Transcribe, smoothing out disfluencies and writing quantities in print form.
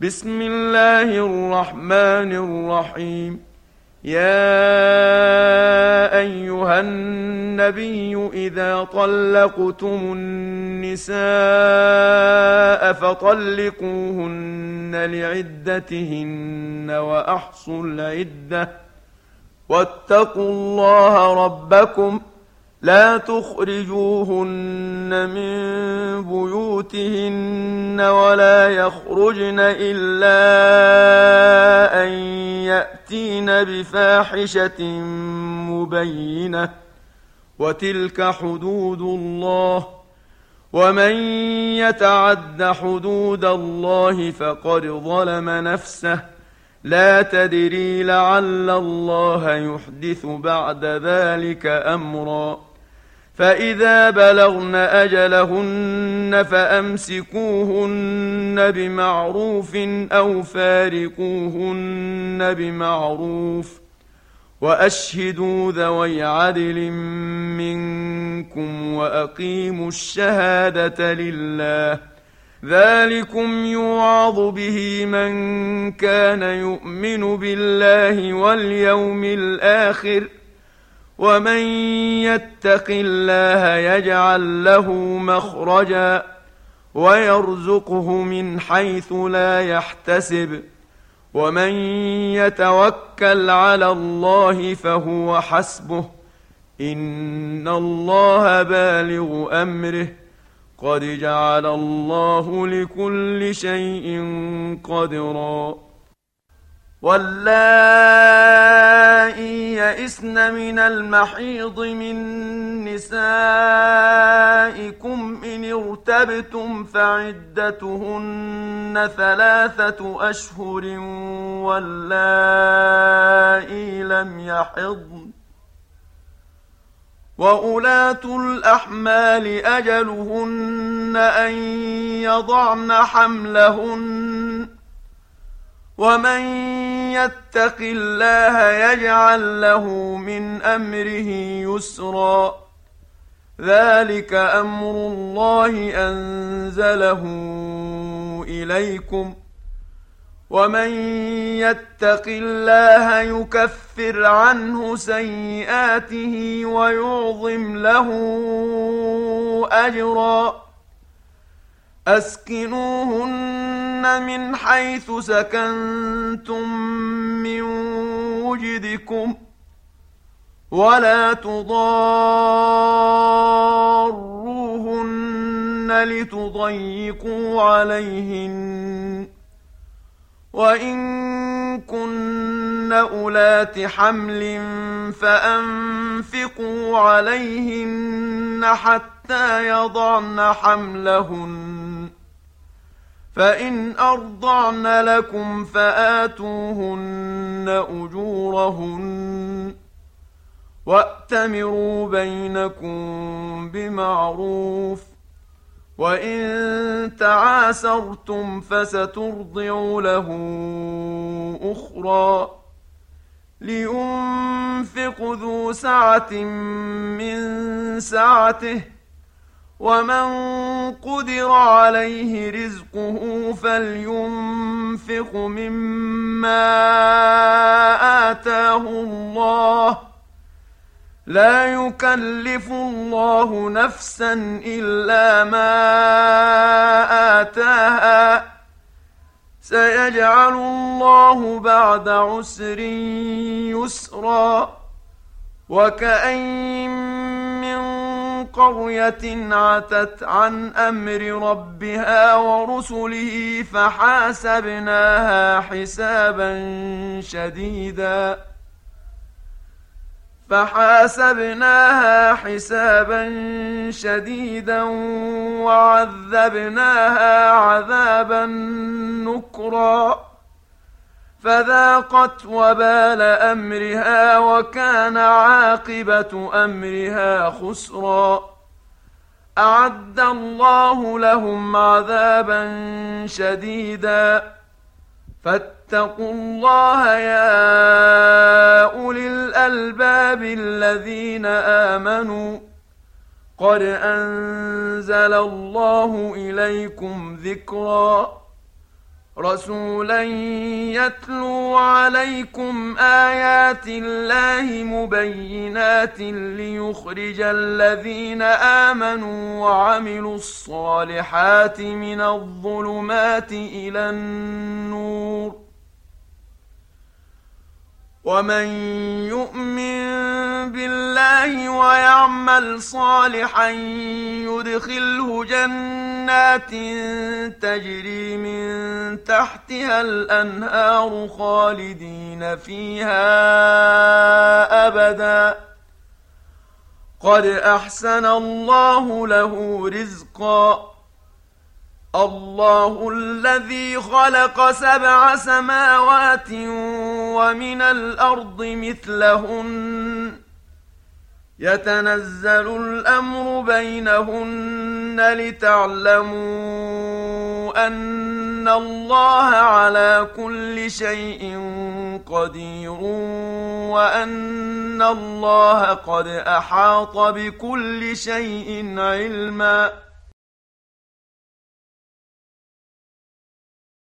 بسم الله الرحمن الرحيم. يا أيها النبي إذا طلقتم النساء فطلقوهن لعدتهن وأحصوا العدة واتقوا الله ربكم لا تخرجوهن من بيوتهن ولا يخرجن إلا أن يأتين بفاحشة مبينة وتلك حدود الله ومن يتعد حدود الله فقد ظلم نفسه لا تدري لعل الله يحدث بعد ذلك أمرا فإذا بلغن أجلهن فأمسكوهن بمعروف أو فارقوهن بمعروف وأشهدوا ذوي عدل منكم وأقيموا الشهادة لله ذلكم يوعظ به من كان يؤمن بالله واليوم الآخر ومن يتق الله يجعل له مخرجا ويرزقه من حيث لا يحتسب ومن يتوكل على الله فهو حسبه إن الله بالغ أمره قد جعل الله لكل شيء قدرا واللائي يئسن من المحيض من نسائكم إن ارتبتم فعدتهن 3 أشهر واللائي لم يحضن وأولاة الأحمال أجلهن أن يضعن حملهن ومن يتق الله يجعل له من أمره يسرا ذلك أمر الله أنزله إليكم ومن يتق الله يكفر عنه سيئاته ويعظم له أجرا أسكنوهن من حيث سكنتم من وجدكم ولا تضاروهن لتضيقوا عليهن وإن كن أولات حمل فأنفقوا عليهن حتى يضعن حملهن فإن أرضعن لكم فآتوهن أجورهن وأتمروا بينكم بمعروف وإن تعاسرتم فسترضع له أخرى لينفق ذو سعة من سعته ومن قدر عليه رزقه فلينفق مما آتاه الله لا يكلف الله نفسا إلا ما آتاها سيجعل الله بعد عسر يسرا وكأين من قرية عتت عن أمر ربها ورسله فحاسبناها حسابا شديدا وعذبناها عذابا نكرا فذاقت وبال أمرها وكان عاقبة أمرها خسرا أعد الله لهم عذابا شديدا فاتقوا الله يا أولي الألباب الذين آمنوا قد أنزل الله إليكم ذكرا رسولا يتلو عليكم آيات الله مبينات ليخرج الذين آمنوا وعملوا الصالحات من الظلمات إلى النور ومن يؤمن بالله ويعمل صالحا يدخله جنات تجري من تحتها الأنهار خالدين فيها أبدا قد أحسن الله له رزقا الله الذي خلق 7 سماوات ومن الأرض مثلهن يتنزل الأمر بينهن لتعلموا أن الله على كل شيء قدير وأن الله قد أحاط بكل شيء علما